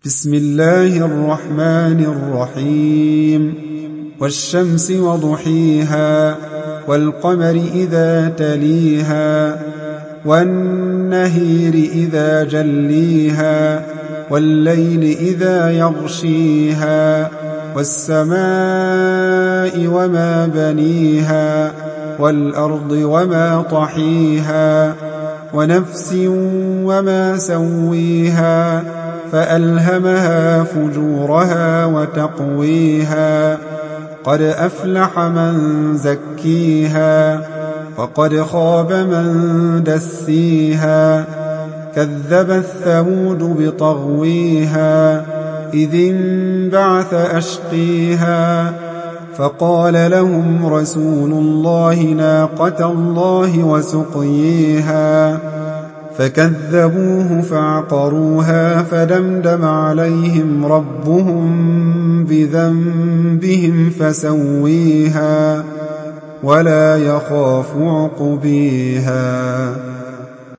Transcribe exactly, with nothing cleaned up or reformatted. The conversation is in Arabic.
بسم الله الرحمن الرحيم والشمس وضحيها والقمر إذا تليها والنهير إذا جليها والليل إذا يغشيها والسماء وما بنيها والأرض وما طحيها ونفس وما سويها فألهمها فجورها وتقويها قد أفلح من زكيها وقد خاب من دسيها كذبت ثمود بطغويها إذ انبعث أشقيها فقال لهم رسول الله ناقة الله وسقيها فكذبوه فعقروها فدمدم عليهم ربهم بذنبهم فسويها ولا يخاف عقبيها